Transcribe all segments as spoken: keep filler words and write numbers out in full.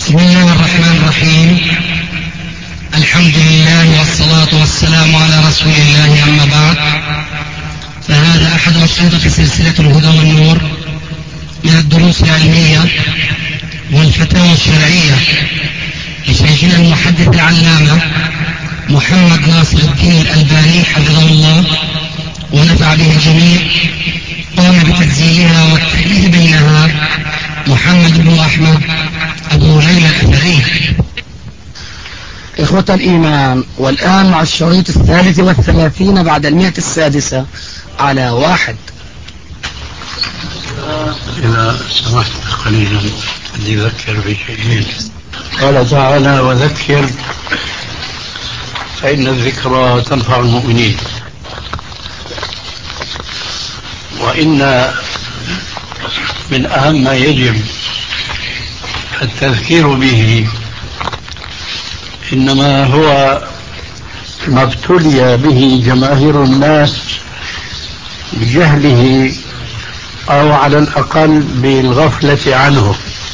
بسم الله الرحمن الرحيم. الحمد لله والصلاة والسلام على رسول الله، أما بعد، فهذا أحد أشرطة سلسلة الهدى والنور من الدروس العلمية والفتاوى الشرعية لشيخنا المحدث العلامة محمد ناصر الدين الألباني حفظه الله ونفع به الجميع. قام بتسجيلها والتحديث بينها محمد بن أحمد أبو ليلى الأثري. إخوة الإيمان، والآن مع الشريط الثالث والثلاثين بعد المئة السادسة على واحد. إذا سمحت قليلا لذكر بشيء. قال تعالى: وذكر فإن الذكرى تنفع المؤمنين. وإن من أهم ما يجب التذكير به إنما هو ما ابتلي به جماهير الناس بجهله أو على الأقل بالغفلة عنه،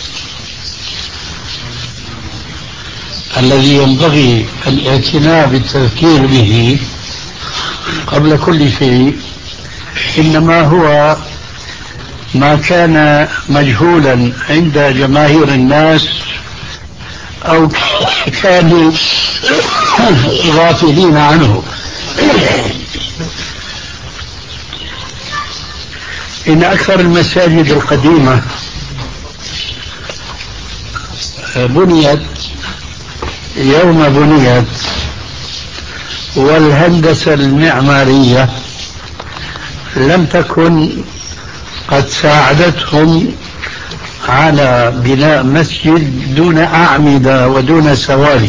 الذي ينبغي الاعتناء بالتذكير به قبل كل شيء. إنما هو ما كان مجهولا عند جماهير الناس أو كانوا غافلين عنه. إن أكثر المساجد القديمة بنيت يوم بنيت، والهندسة المعمارية لم تكن قد ساعدتهم على بناء مسجد دون أعمدة ودون سواري،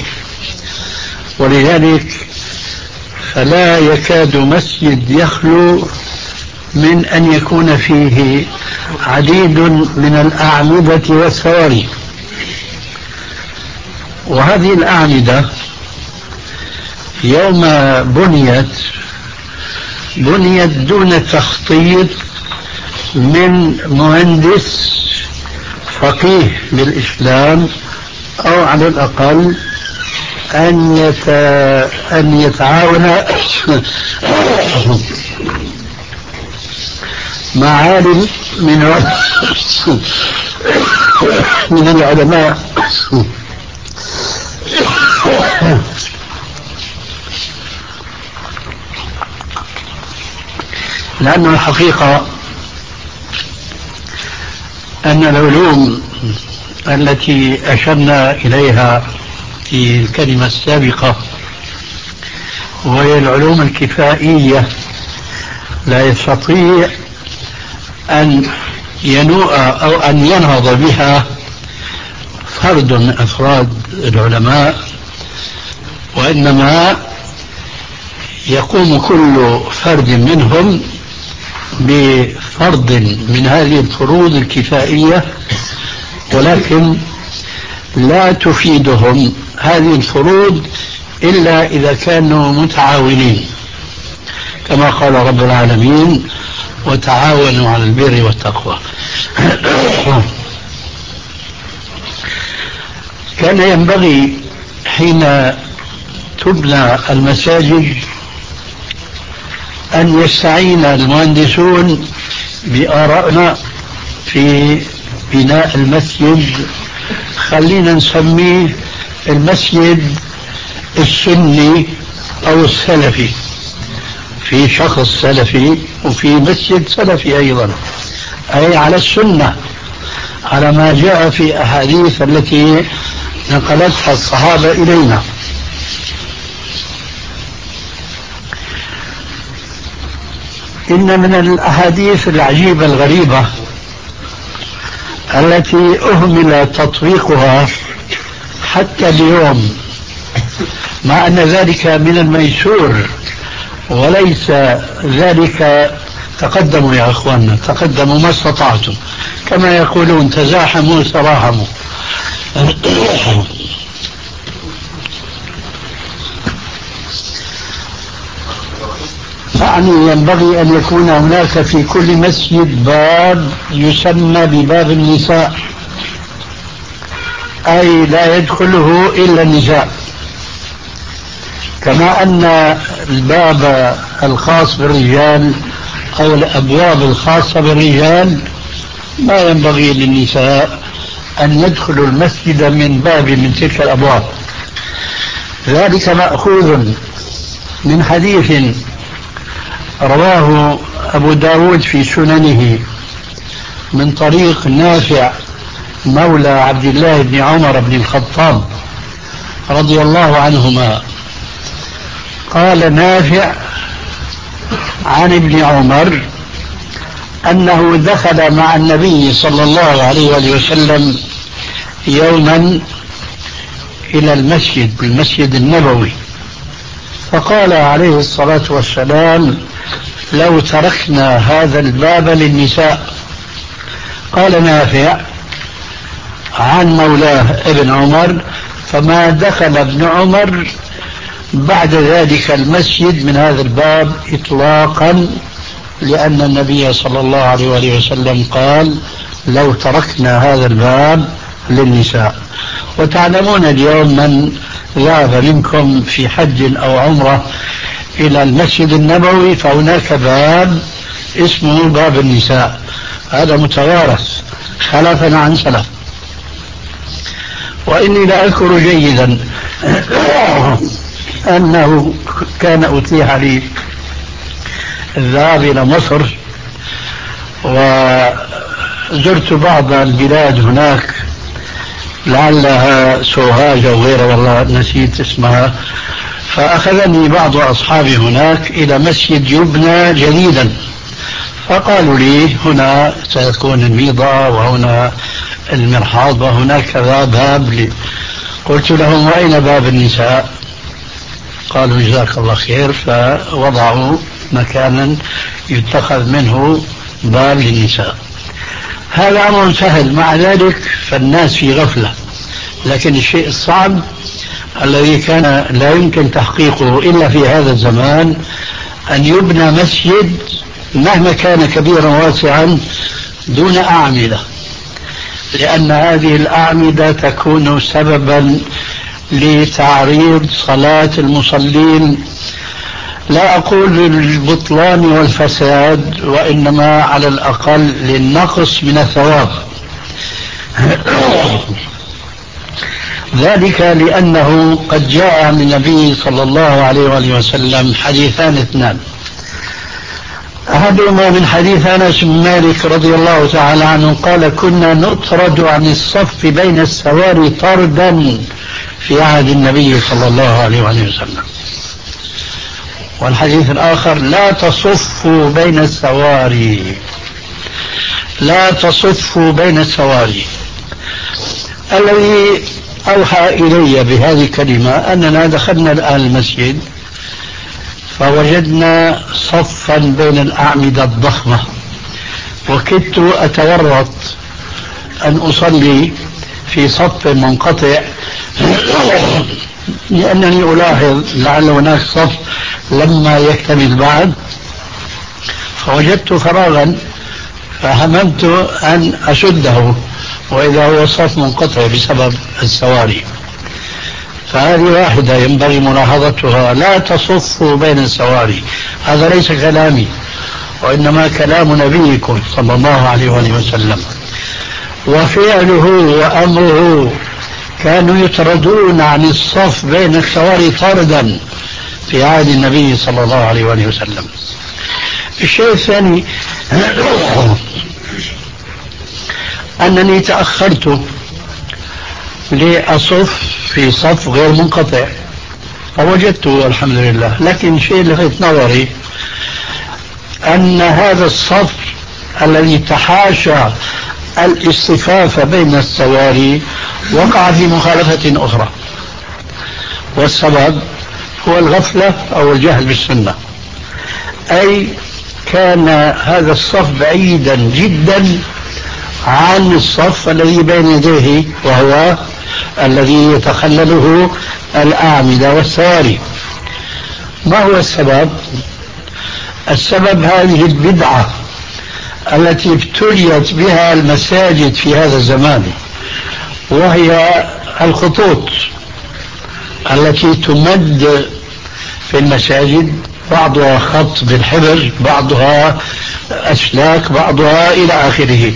ولذلك فلا يكاد مسجد يخلو من أن يكون فيه عديد من الأعمدة والسواري. وهذه الأعمدة يوم بنيت بنيت دون تخطيط من مهندس فقيه بالإسلام، أو على الأقل أن يت... أن يتعاون مع عالم من من العلماء لأن الحقيقة أن العلوم التي أشرنا إليها في الكلمة السابقة وهي العلوم الكفائية لا يستطيع أن ينوء أو أن ينهض بها فرد من أفراد العلماء، وإنما يقوم كل فرد منهم بفرض من هذه الفروض الكفائية، ولكن لا تفيدهم هذه الفروض إلا إذا كانوا متعاونين، كما قال رب العالمين: وتعاونوا على البر والتقوى. كان ينبغي حين تبنى المساجد أن يستعين المهندسون بآرائنا في بناء المسجد. خلينا نسميه المسجد السني أو السلفي، في شخص سلفي وفي مسجد سلفي أيضا، أي على السنة، على ما جاء في أحاديث التي نقلتها الصحابة إلينا. إن من الأحاديث العجيبة الغريبة التي أهمل تطبيقها حتى اليوم، مع أن ذلك من الميسور وليس ذلك. تقدموا يا أخواننا، تقدموا ما استطعتم، كما يقولون: تزاحموا تراحموا. يعني ينبغي أن يكون هناك في كل مسجد باب يسمى بباب النساء، أي لا يدخله إلا النساء، كما أن الباب الخاص بالرجال أو الأبواب الخاصة بالرجال ما ينبغي للنساء أن يدخلوا المسجد من باب من تلك الأبواب. ذلك مأخوذ من حديث رواه أبو داود في سننه من طريق نافع مولى عبد الله بن عمر بن الخطاب رضي الله عنهما. قال نافع عن ابن عمر أنه دخل مع النبي صلى الله عليه وسلم يوما إلى المسجد المسجد النبوي، فقال عليه الصلاة والسلام: لو تركنا هذا الباب للنساء. قال نافع عن مولاه ابن عمر: فما دخل ابن عمر بعد ذلك المسجد من هذا الباب إطلاقا، لأن النبي صلى الله عليه وسلم قال: لو تركنا هذا الباب للنساء. وتعلمون اليوم من ذهب منكم في حج أو عمرة إلى المسجد النبوي فهناك باب اسمه باب النساء، هذا متوارث خلفا عن سلف. وإني لأذكر جيدا أنه كان أتيح لي الذهاب إلى مصر، وزرت بعض البلاد هناك لعلها سوهاج أو غيرها والله نسيت اسمها، فأخذني بعض أصحابي هناك إلى مسجد يبنى جديدا، فقالوا لي هنا سيكون الميضة وهنا المرحاض وهنا كذا باب لي. قلت لهم: وأين باب النساء؟ قالوا: جزاك الله خير. فوضعوا مكانا يتخذ منه باب للنساء. هذا أمر سهل، مع ذلك فالناس في غفلة. لكن الشيء الصعب الذي كان لا يمكن تحقيقه إلا في هذا الزمان أن يبنى مسجد مهما كان كبيرا واسعا دون أعمدة، لأن هذه الأعمدة تكون سببا لتعريض صلاة المصلين، لا أقول للبطلان والفساد، وإنما على الأقل للنقص من الثواب. ذلك لأنه قد جاء من النبي صلى الله عليه وسلم حديثان اثنان، أحدهما من حديث أنس بن مالك رضي الله تعالى عنه قال: كنا نطرد عن الصف بين السواري طردا في عهد النبي صلى الله عليه وسلم. والحديث الآخر: لا تصفوا بين السواري، لا تصفوا بين السواري. الذي أوحى إلي بهذه الكلمة أننا دخلنا الآن المسجد فوجدنا صفا بين الأعمدة الضخمة، وكدت أتورط أن أصلي في صف منقطع لأنني ألاحظ لعل هناك صف لما يكتمل بعد، فوجدت فراغا فهممت أن أسده، وإذا هو صف منقطع بسبب السواري. فهذه واحدة ينبغي ملاحظتها: لا تصفوا بين السواري. هذا ليس كلامي، وإنما كلام نبيكم صلى الله عليه وسلم، وفعله وأمره كانوا يطردون عن الصف بين السواري طردا في عهد النبي صلى الله عليه وسلم. الشيء الثاني أنني تأخرت لأصف في صف غير منقطع فوجدته الحمد لله، لكن شيء لفت نظري أن هذا الصف الذي تحاشى الاصطفاف بين السواري وقع في مخالفة أخرى، والسبب هو الغفلة أو الجهل بالسنة. أي كان هذا الصف بعيدا جدا عن الصف الذي بين يديه، وهو الذي يتخلله الأعمدة والسواري. ما هو السبب؟ السبب هذه البدعة التي ابتليت بها المساجد في هذا الزمان، وهي الخطوط التي تمد في المساجد، بعضها خط بالحبر، بعضها أسلاك، بعضها إلى آخره.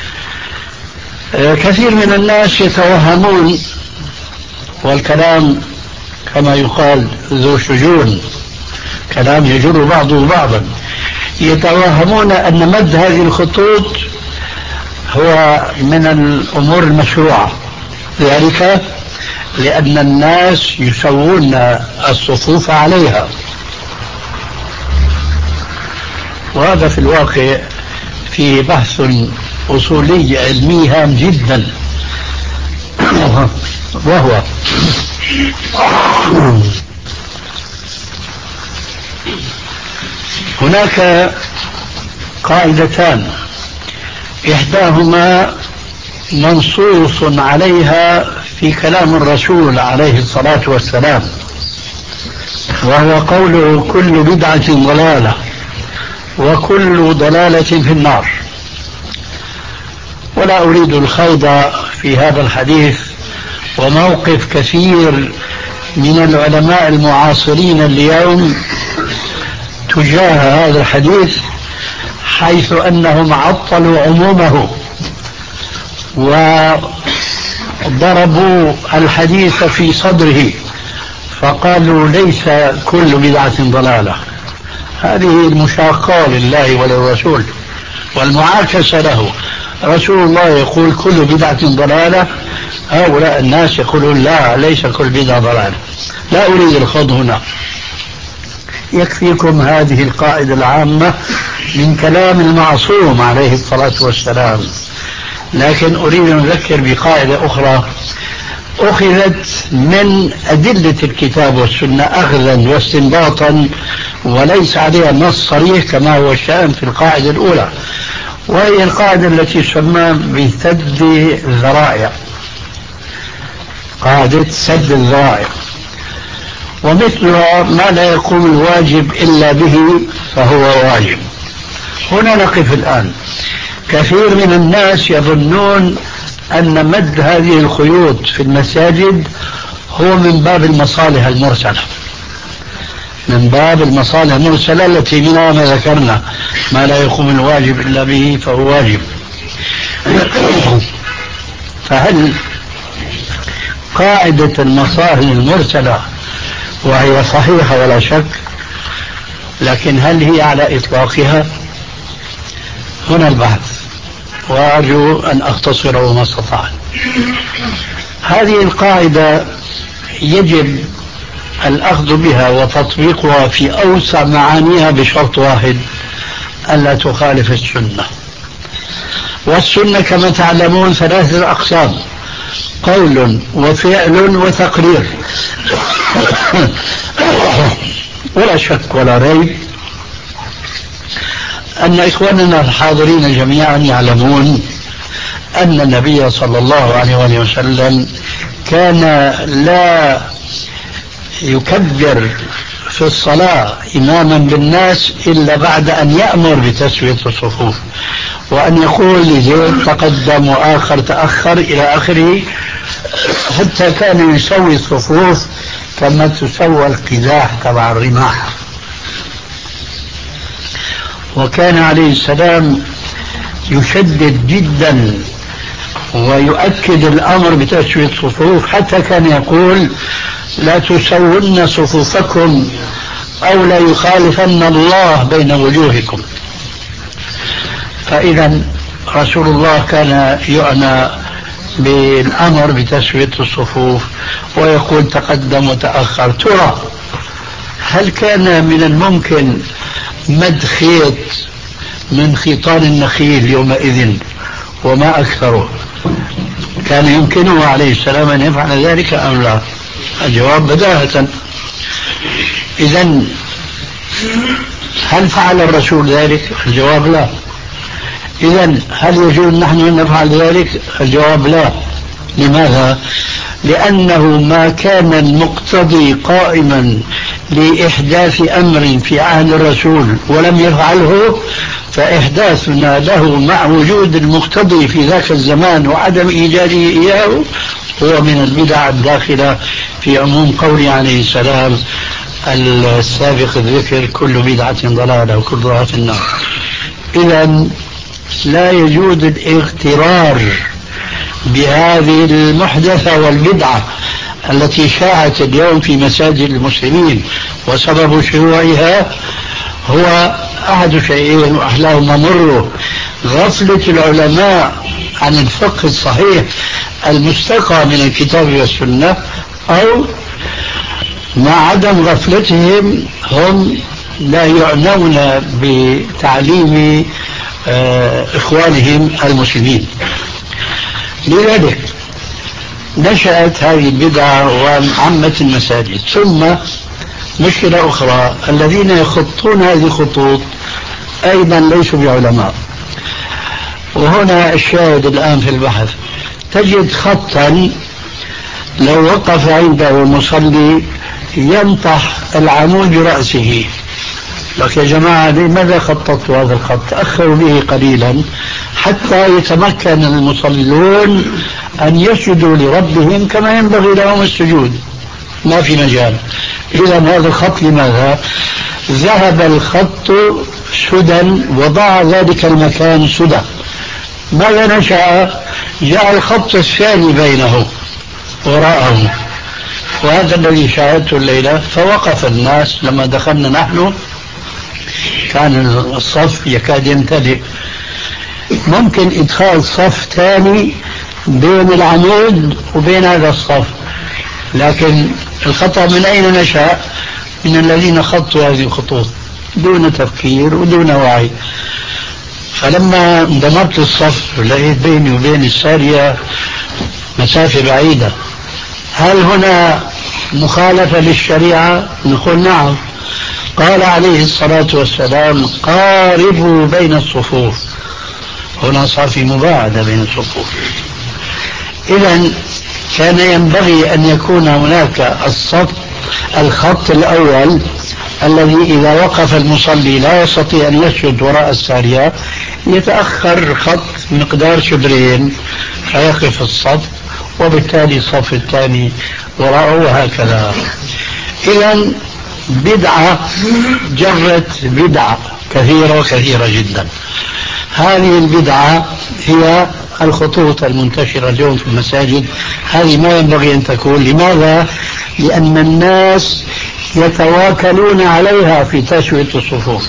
كثير من الناس يتوهمون، والكلام كما يقال ذو شجون، كلام يجر بعضه بعضا، يتوهمون أن مد هذه الخطوط هو من الأمور المشروعة، ذلك لأن الناس يسوون الصفوف عليها، وهذا في الواقع فيه بحث أصولي علمي هام جدا، وهو هناك قاعدتان، إحداهما منصوص عليها في كلام الرسول عليه الصلاة والسلام، وهو قوله: كل بدعة ضلالة وكل ضلالة في النار. ولا أريد الخوض في هذا الحديث، وموقف كثير من العلماء المعاصرين اليوم تجاه هذا الحديث، حيث أنهم عطلوا عمومه وضربوا الحديث في صدره فقالوا ليس كل بدعة ضلالة. هذه المشاقة لله وللرسول والمعاكسة له. رسول الله يقول كل بدعة ضلالة، هؤلاء الناس يقولون لا، ليس كل بدعة ضلالة. لا أريد الخوض هنا، يكفيكم هذه القاعدة العامة من كلام المعصوم عليه الصلاة والسلام. لكن أريد أن أذكر بقاعدة أخرى أخذت من أدلة الكتاب والسنة أخذا واستنباطا، وليس عليها نص صريح كما هو الشأن في القاعدة الأولى، وهي القاعدة التي تسمى بسد الذرائع، قاعدة سد الذرائع. ومثلها ما لا يقوم الواجب إلا به فهو واجب. هنا نقف الآن. كثير من الناس يظنون أن مد هذه الخيوط في المساجد هو من باب المصالح المرسلة، من باب المصالح المرسلة التي منها ما ذكرنا، ما لا يقوم الواجب إلا به فهو واجب. فهل قاعدة المصالح المرسلة وهي صحيحة ولا شك، لكن هل هي على إطلاقها؟ هنا البحث، وأرجو أن أختصره ما استطعت. هذه القاعدة يجب الأخذ بها وتطبيقها في أوسع معانيها بشرط واحد: ألا تخالف السنة. والسنة كما تعلمون ثلاثة أقسام: قول وفعل وتقرير. ولا شك ولا ريب أن إخواننا الحاضرين جميعا يعلمون أن النبي صلى الله عليه وسلم كان لا يكبر في الصلاة إماما بالناس إلا بعد أن يأمر بتسوية الصفوف، وأن يقول لزيد تقدم وآخر تأخر إلى آخره، حتى كان يسوي الصفوف كما تسوى القداح تبع الرماح. وكان عليه السلام يشدد جدا ويؤكد الأمر بتسوية الصفوف، حتى كان يقول: لا تسون صفوفكم أو لا يخالفن الله بين وجوهكم. فإذا رسول الله كان يعنى بالأمر بتسوية الصفوف ويقول تقدم وتأخر. ترى هل كان من الممكن مد خيط من خيطان النخيل يومئذ وما أكثره؟ كان يمكنه عليه السلام أن يفعل ذلك أم لا؟ الجواب بداهة. إذن هل فعل الرسول ذلك؟ الجواب لا. إذن هل يجوز نحن أن نفعل ذلك؟ الجواب لا. لماذا؟ لأنه ما كان المقتضي قائما لإحداث أمر في عهد الرسول ولم يفعله فإحداثنا له مع وجود المقتضي في ذاك الزمان وعدم إيجاده إياه هو من البدع الداخلة في عموم قوله عليه السلام السابق الذكر كل بدعة ضلالة وكل ضلالة في النار. إذا لا يجوز الاغترار بهذه المحدثة والبدعة التي شاعت اليوم في مساجد المسلمين، وسبب شيوعها هو أحد شيئين وأحلاهما مر: غفلة العلماء عن الفقه الصحيح المستقى من الكتاب والسنة، أو مع عدم غفلتهم هم لا يعنون بتعليم إخوانهم المسلمين. لذلك نشأت هذه البدعة وعمت المساجد. ثم مشكلة أخرى: الذين يخطون هذه الخطوط أيضا ليسوا بعلماء. وهنا الشاهد الآن في البحث: تجد خطا لو وقف عنده المصلي ينطح العمود برأسه، لك يا جماعة لماذا خططت هذا الخط؟ تأخروا به قليلا حتى يتمكن المصلون أن يسجدوا لربهم كما ينبغي لهم السجود، ما في مجال. إذا هذا الخط لماذا؟ ذهب الخط سدى وضع ذلك المكان سدى. ماذا نشأ؟ جاء الخط الثاني بينه وراءه، وهذا الذي شاهدته الليلة. فوقف الناس لما دخلنا نحن كان الصف يكاد يمتلئ. ممكن إدخال صف ثاني بين العمود وبين هذا الصف، لكن الخطأ من أين نشأ؟ من الذين خطوا هذه الخطوط دون تفكير ودون وعي. فلما اندمرت الصف لقيت بيني وبين السارية مسافة بعيدة. هل هنا مخالفة للشريعة؟ نقول نعم. قال عليه الصلاة والسلام: قاربوا بين الصفوف. هنا صار في مباعدة بين الصفوف. إذن كان ينبغي أن يكون هناك الصف الخط الأول الذي إذا وقف المصلي لا يستطيع أن يسجد وراء السارية، يتأخر خط مقدار شبرين فيقف الصف، وبالتالي الصف الثاني وراءه، وهكذا. إذن بدعة جرت بدعة كثيرة وكثيرة جدا. هذه البدعة هي الخطوط المنتشرة اليوم في المساجد. هذه ما ينبغي أن تكون. لماذا؟ لأن الناس يتواكلون عليها في تسوية الصفوف.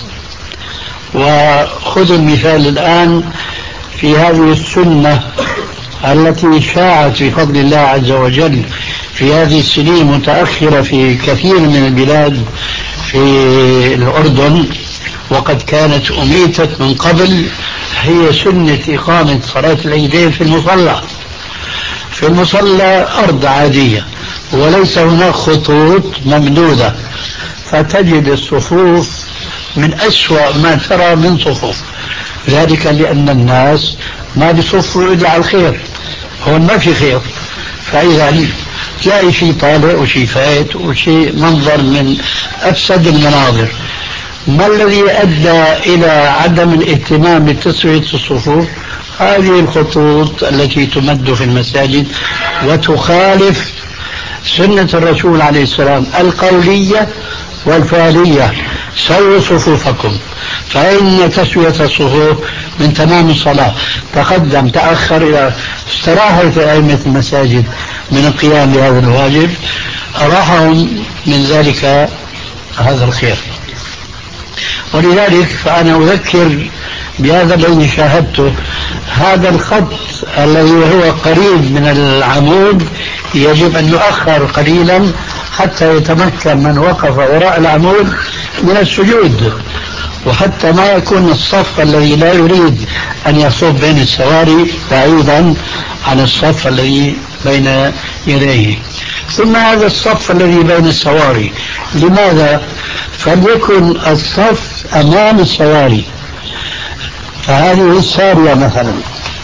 وخذ المثال الآن في هذه السنة التي شاعت بفضل الله عز وجل في هذه السنين متأخرة في كثير من البلاد في الأردن، وقد كانت أميتت من قبل، هي سنة إقامة صلاة العيدين في المصلى. في المصلى أرض عادية وليس هناك خطوط ممدودة، فتجد الصفوف من أسوأ ما ترى من صفوف، ذلك لأن الناس ما بيصفوا إلا على الخير، هون ما في خير. فإذا تلاقي شيء طالع وشيء فايت وشيء منظر من أفسد المناظر. ما الذي أدى إلى عدم الاهتمام بتسوية الصفوف؟ هذه الخطوط التي تمد في المساجد وتخالف سنة الرسول عليه السلام القولية والفعلية: سووا صفوفكم، فإن تسوية الصفوف من تمام الصلاة. تقدم تأخر إلى استراحة أئمة المساجد من القيام بهذا الواجب، أراحهم من ذلك هذا الخير. ولذلك فأنا أذكر بهذا الذي شاهدته. هذا الخط الذي هو قريب من العمود يجب أن يؤخر قليلا حتى يتمكن من وقف وراء العمود من السجود، وحتى ما يكون الصف الذي لا يريد أن يصف بين السواري بعيدا عن الصف الذي بين يديه. ثم هذا الصف الذي بين السواري، لماذا؟ فليكن الصف أمام السواري، فهذه السارية مثلا،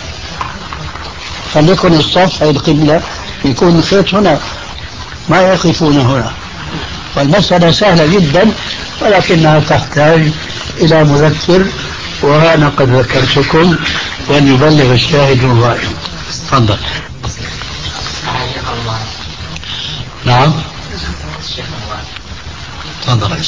فليكن الصف أي القبلة يكون الخيط هنا، ما يقفون هنا. والمسألة سهلة جدا، ولكنها تحتاج إلى مذكر وأنا قد ذكرتكم، وأن يبلغ الشاهد الغائب. تفضل. نعم تفضل.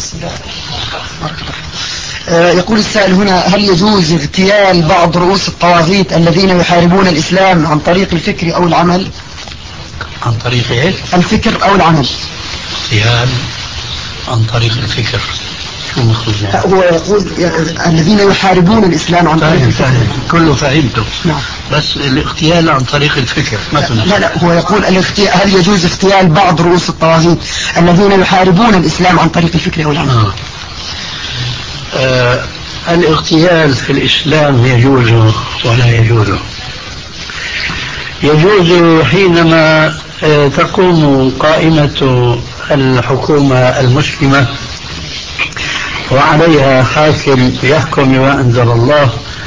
يقول السائل هنا: هل يجوز اغتيال بعض رؤوس الطواغيت الذين يحاربون الإسلام عن طريق الفكر أو العمل؟ عن طريق ايه؟ الفكر أو العمل. اغتيال عن طريق الفكر، شو مخرج يعني؟ هو يقول الذين يحاربون الإسلام عن طريق الفكر. فاهم. كله فهمته. نعم. بس الاغتيال عن طريق الفكر مثلا. لا لا هو يقول الاغتيال، هل يجوز اغتيال بعض رؤوس الطواغيت الذين يحاربون الإسلام عن طريق الفكر أو العمل؟ آه. آه. الاغتيال في الإسلام يجوز ولا يجوز؟ يجوز حينما تقوم قائمة الحكومة المسلمة وعليها حاكم يحكم بما أنزل الله،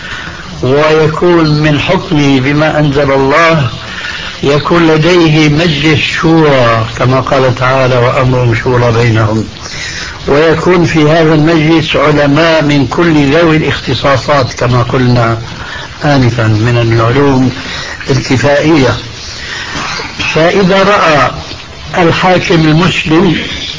ويكون من حكمه بما أنزل الله يكون لديه مجلس شورى كما قال تعالى: وأمرهم شورى بينهم، ويكون في هذا المجلس علماء من كل ذوي الاختصاصات كما قلنا آنفا من العلوم الكفائية. فإذا رأى الحاكم المسلم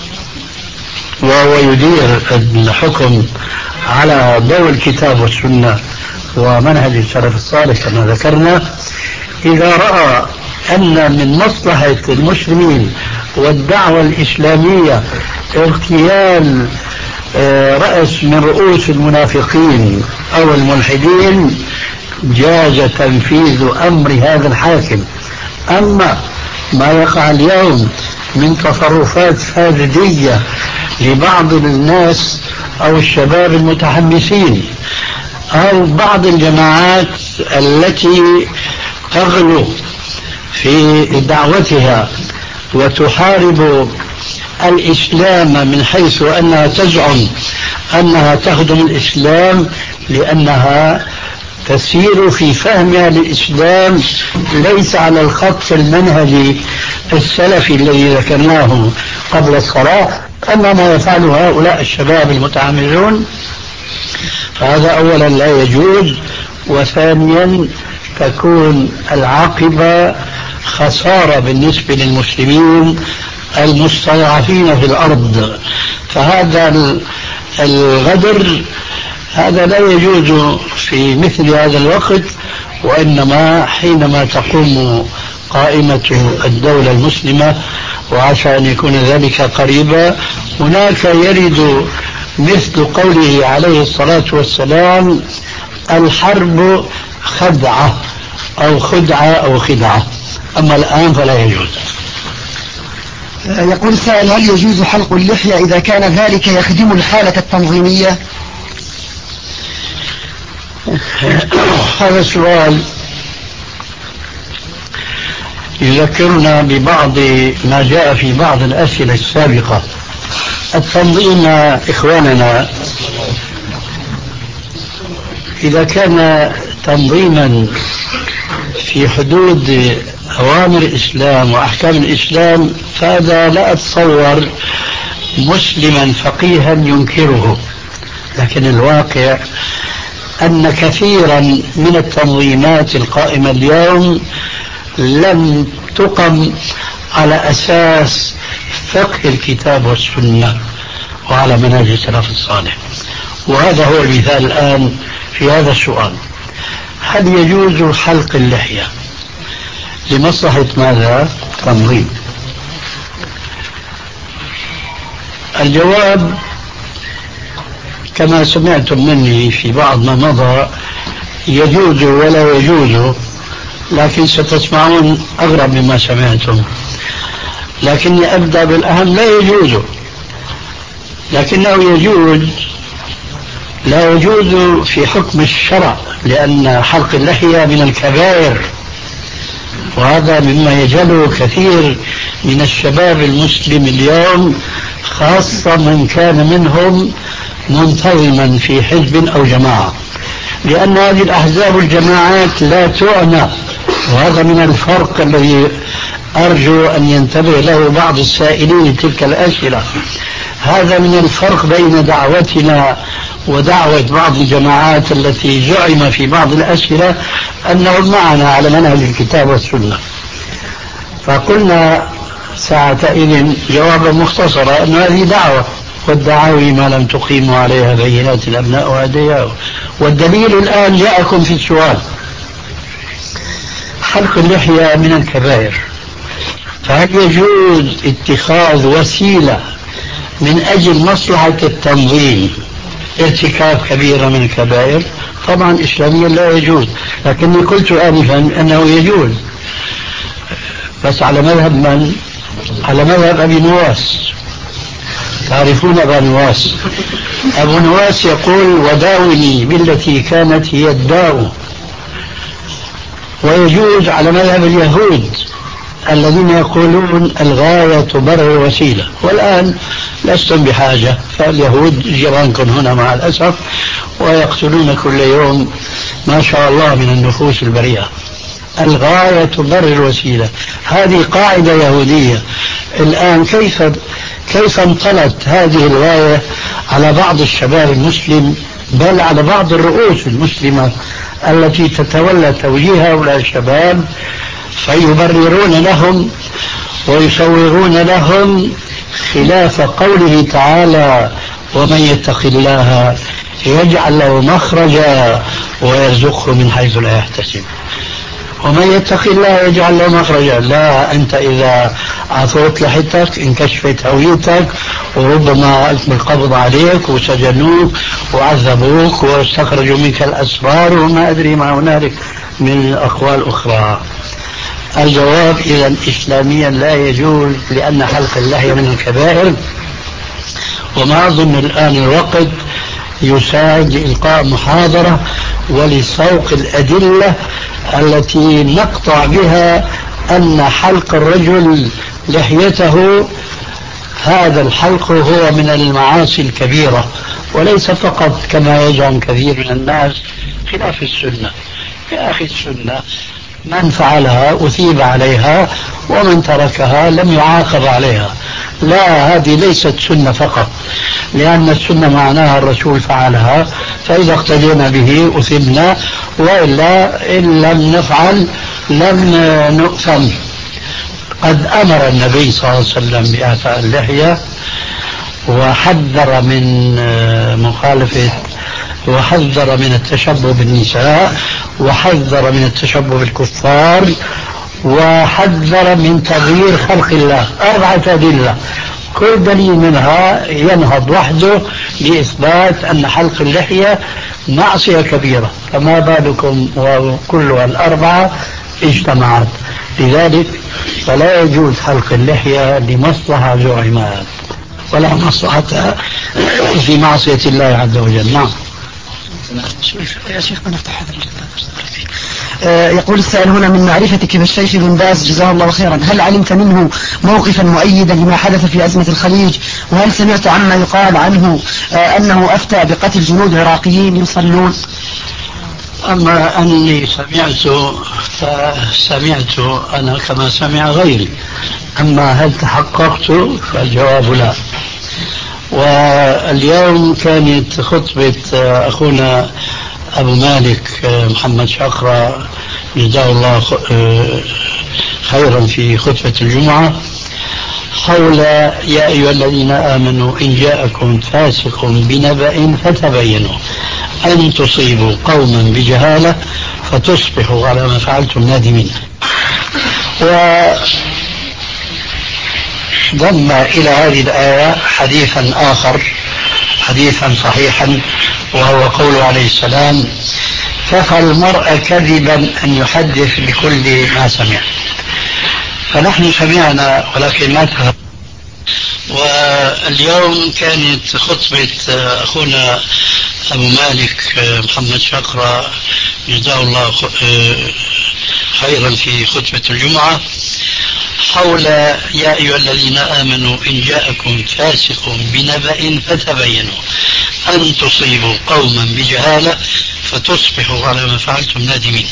وهو يدير الحكم على ضوء الكتاب والسنة ومنهج السلف الصالح كما ذكرنا، إذا رأى أن من مصلحة المسلمين والدعوة الإسلامية اغتيال رأس من رؤوس المنافقين أو الملحدين، جاز تنفيذ أمر هذا الحاكم. أما ما يقع اليوم من تصرفات فاسدية لبعض الناس أو الشباب المتحمسين أو بعض الجماعات التي تغلو في دعوتها وتحارب الإسلام من حيث أنها تزعم أنها تخدم الإسلام لأنها تسير في فهمها للإسلام ليس على الخط المنهجي السلفي الذي ذكرناه قبل الصلاة. أما ما يفعله هؤلاء الشباب المتعاملون فهذا أولا لا يجوز، وثانيا تكون العاقبة خسارة بالنسبة للمسلمين المستضعفين في الأرض. فهذا الغدر هذا لا يجوز في مثل هذا الوقت، وإنما حينما تقوم قائمة الدولة المسلمة، وعسى أن يكون ذلك قريبا، هناك يرد مثل قوله عليه الصلاة والسلام: الحرب خدعة أو خدعة أو خدعة. أما الآن فلا يجوز. يقول السائل: هل يجوز حلق اللحية إذا كان ذلك يخدم الحالة التنظيمية؟ هذا السؤال يذكرنا ببعض ما جاء في بعض الأسئلة السابقة. التنظيم إخواننا إذا كان تنظيما في حدود أوامر الإسلام وأحكام الإسلام فهذا لا أتصور مسلما فقيها ينكره، لكن الواقع أن كثيرا من التنظيمات القائمة اليوم لم تقم على أساس فقه الكتاب والسنة وعلى منهج السلف الصالح. وهذا هو المثال الآن في هذا السؤال: هل يجوز حلق اللحية لمصلحة ماذا؟ تنظيم. الجواب كما سمعتم مني في بعض ما مضى: يجوز ولا يجوز، لكن ستسمعون أغرب مما سمعتم. لكني أبدأ بالأهم: لا يجوز. لكنه يجوز، لا يجوز في حكم الشرع، لأن حلق اللحية من الكبائر، وهذا مما يجهله كثير من الشباب المسلم اليوم، خاصة من كان منهم منتظما في حزب أو جماعة، لأن هذه الأحزاب والجماعات لا تعنى. وهذا من الفرق الذي أرجو أن ينتبه له بعض السائلين تلك الأسئلة. هذا من الفرق بين دعوتنا ودعوة بعض الجماعات التي زعم في بعض الأسئلة أنهم معنا على منهج الكتاب والسنة. فقلنا ساعتئذ جوابا مختصرا أن هذه دعوة، والدعاوي ما لم تقيموا عليها بينات الأبناء وأدياء. والدليل الآن جاءكم في السؤال. حلق اللحية من الكبائر، فهل يجوز اتخاذ وسيلة من أجل مصلحة التنظيم ارتكاب كبيرة من الكبائر؟ طبعا إسلاميا لا يجوز، لكني قلت آنفا أنه يجوز، بس على مذهب من؟ على مذهب أبي نواس. تعرفون أبا نواس؟ أبو نواس يقول وداوني بالتي كانت هي الداء. ويجوز على مذهب اليهود الذين يقولون الغاية تبرر الوسيلة. والآن لستم بحاجة، فاليهود جيرانكم هنا مع الأسف ويقتلون كل يوم ما شاء الله من النفوس البريئة. الغاية تبرر الوسيلة، هذه قاعدة يهودية. الآن كيف كيف انطلت هذه الغاية على بعض الشباب المسلم، بل على بعض الرؤوس المسلمة التي تتولى توجيه هؤلاء الشباب، فيبررون لهم ويصورون لهم خلاف قوله تعالى ومن يتق الله يجعل له مخرجا ويرزقه من حيث لا يحتسب. ومن يتق الله يجعل له مخرجا، لا أنت إذا عثرت لحيتك انكشفت هويتك وربما القبض عليك وسجنوك وعذبوك واستخرجوا منك الأسرار وما أدري ما هنالك من أقوال أخرى. الجواب إذا إسلاميا لا يجوز، لأن حلق اللحية من الكبائر. وما أظن الآن الوقت يساعد لإلقاء محاضرة ولسوق الأدلة التي نقطع بها أن حلق الرجل لحيته هذا الحلق هو من المعاصي الكبيرة، وليس فقط كما يزعم كثير من الناس خلاف السنة. يا أخي السنة من فعلها أثيب عليها ومن تركها لم يعاقب عليها. لا، هذه ليست سنة فقط، لأن السنة معناها الرسول فعلها، فإذا اقتدينا به أثبنا، وإلا إن لم نفعل لم نؤثم. قد أمر النبي صلى الله عليه وسلم بإعفاء اللحية، وحذر من مخالفة، وحذر من التشبه بالنساء، وحذر من التشبه بالكفار، وحذر من تغيير خلق الله. أربعة أدلة كل دليل منها ينهض وحده لإثبات أن حلق اللحية معصية كبيرة، فما بالكم وكلها الأربعة اجتمعت. لذلك فلا يجوز حلق اللحية لمصلحة زعمات ولا مصلحة في معصية الله عز وجل. نعم يا شيخ نفتح هذا آه يقول السائل هنا من معرفتك بالشيخ بن باز جزاه الله خيرا، هل علمت منه موقفا مؤيدا لما حدث في أزمة الخليج؟ وهل سمعت عما يقال عنه آه أنه أفتى بقتل جنود عراقيين يصلون؟ أما أني سمعت فسمعت أنا كما سمع غيري، أما هل تحققت فالجواب لا. واليوم كانت خطبة أخونا أبو مالك محمد شقرة جزاه الله خيرا في خطبة الجمعة حول يا أيها الذين آمنوا إن جاءكم فاسق بنبأ فتبينوا أن تصيبوا قوما بجهالة فتصبحوا على ما فعلتم نادمين. وضم إلى هذه الآية حديثا آخر، حديثا صحيحا، وهو قوله عليه السلام كفى المرء كذبا أن يحدث بكل ما سمع. فنحن سمعنا ولكن ما تفهم. واليوم كانت خطبة أخونا أبو مالك محمد شقرة جزاه الله خيرا في خطبة الجمعة حول يا أيها الذين آمنوا إن جاءكم فاسق بنبأ فتبينوا أن تصيبوا قوما بجهالة فتصبحوا على ما فعلتم نادمين.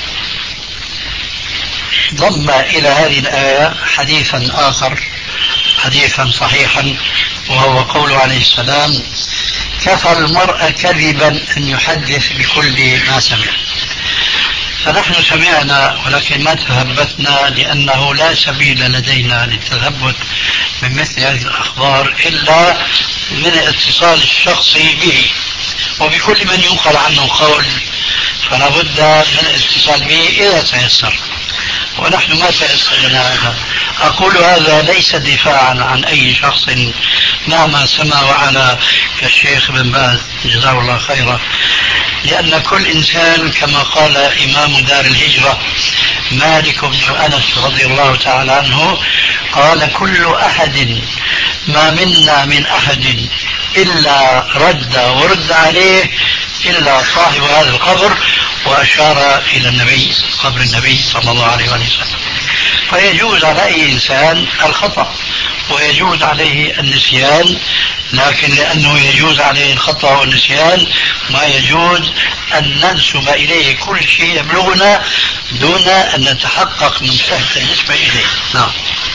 وضم إلى هذه الآية حديثا آخر حديثا صحيحا، وهو قول عليه السلام: كفى المرء كذبا أن يحدث بكل ما سمع. فنحن سمعنا ولكن ما تثبتنا، لأنه لا سبيل لدينا للتثبت من مثل هذه الأخبار إلا من الاتصال الشخصي به، وبكل من ينقل عنه قول فلا بد من الاتصال به إذا تيسر، ونحن ما تيسر لنا هذا. أقول هذا ليس دفاعا عن أي شخص مهما سمى وعلى كالشيخ بن باز جزاه الله خيرا، لأن كل إنسان كما قال إمام دار الهجرة مالك بن أنس رضي الله تعالى عنه قال: كل أحد ما منا من أحد إلا رد ورد عليه إلا صاحب هذا القبر، وأشار إلى النبي قبر النبي صلى الله عليه وسلم. فيجوز على أي إنسان الخطأ ويجوز عليه النسيان، لكن لأنه يجوز عليه الخطأ والنسيان ما يجوز أن ننسب إليه كل شيء يبلغنا دون أن نتحقق من صحة النسبة إليه. نعم.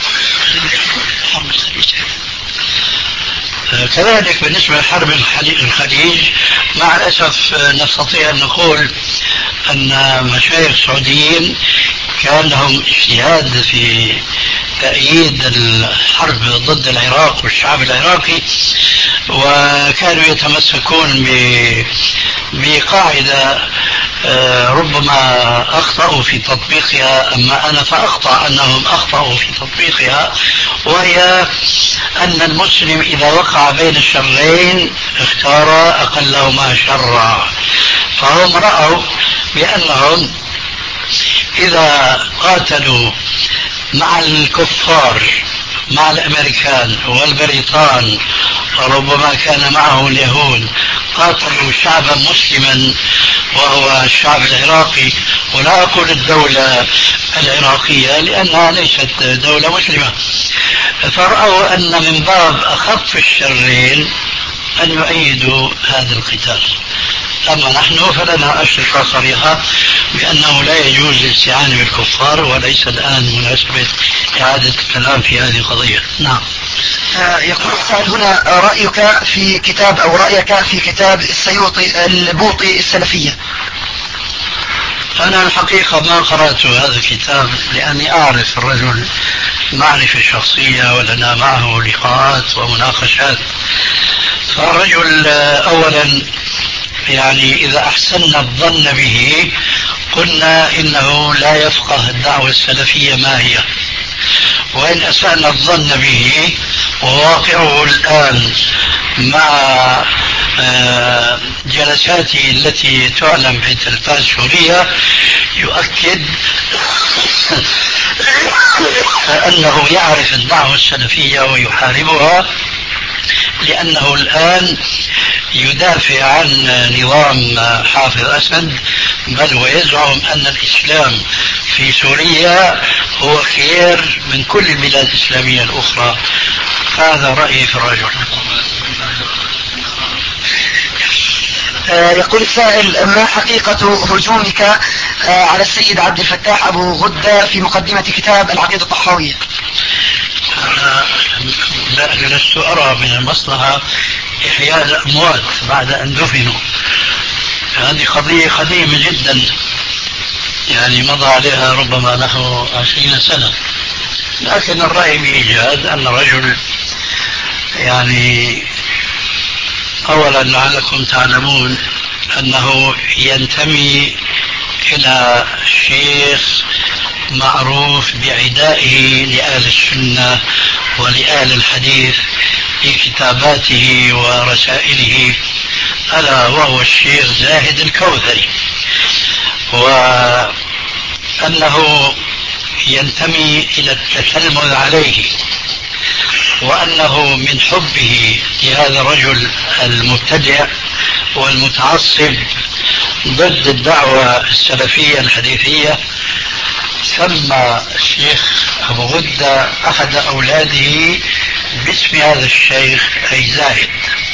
كذلك بالنسبة لحرب الخليج مع الأسف نستطيع أن نقول أن مشايخ السعوديين كان لهم اجتهاد في تأييد الحرب ضد العراق والشعب العراقي، وكانوا يتمسكون بقاعدة ربما أخطأوا في تطبيقها، أما أنا فأخطأ أنهم أخطأوا في تطبيقها، وهي أن المسلم إذا وقع بين الشرين اختار أقلهما شرا. فهم رأوا بأنهم إذا قاتلوا مع الكفار مع الأمريكان والبريطان وربما كان معه اليهود قاتلوا شعبا مسلما وهو الشعب العراقي، ولا أقول الدولة العراقية لأنها ليست دولة مسلمة، فرأوا أن من باب أخف الشرين أن يؤيدوا هذا القتال. أما نحن فلنا أشرطة صريحة بأنه لا يجوز الاستعانة بالكفار، وليس الآن مناسبة إعادة الكلام في هذه القضية. نعم. آه يقول السائل هنا: رأيك في كتاب أو رأيك في كتاب السيوطي البوطي السلفية؟ أنا الحقيقة ما قرأت هذا الكتاب لأني أعرف الرجل معرفة شخصية ولنا معه لقاءات ومناقشات. فالرجل أولا يعني إذا أحسننا الظن به قلنا إنه لا يفقه الدعوة السلفية ما هي، وإن أسأنا الظن به وواقعه الآن مع جلساته التي تعلم في التلفاز السورية يؤكد أنه يعرف الدعوة السلفية ويحاربها، لأنه الآن يدافع عن نظام حافظ أسد، بل ويزعم أن الإسلام في سوريا هو خير من كل البلاد الإسلامية الأخرى. هذا رأيي في الرجل. يقول السائل: ما حقيقة هجومك على السيد عبد الفتاح أبو غدة في مقدمة كتاب العقيدة الطحاوية؟ أنا لست أرى من المصلحة إحياء الأموات بعد أن دفنوا، هذه قضية قديمة جدا، يعني مضى عليها ربما نحو عشرين سنة. لكن الرأي بإيجاز أن رجل يعني أولا لعلكم تعلمون أنه ينتمي إلى شيخ معروف بعدائه لآل السنة ولآل الحديث في كتاباته ورسائله، ألا وهو الشيخ زاهد الكوثري، وأنه ينتمي إلى التتلمذ عليه، وأنه من حبه لهذا الرجل المبتدع والمتعصب ضد الدعوة السلفية الحديثية سمى الشيخ أبو غدة أحد أولاده باسم هذا الشيخ أي زاهد،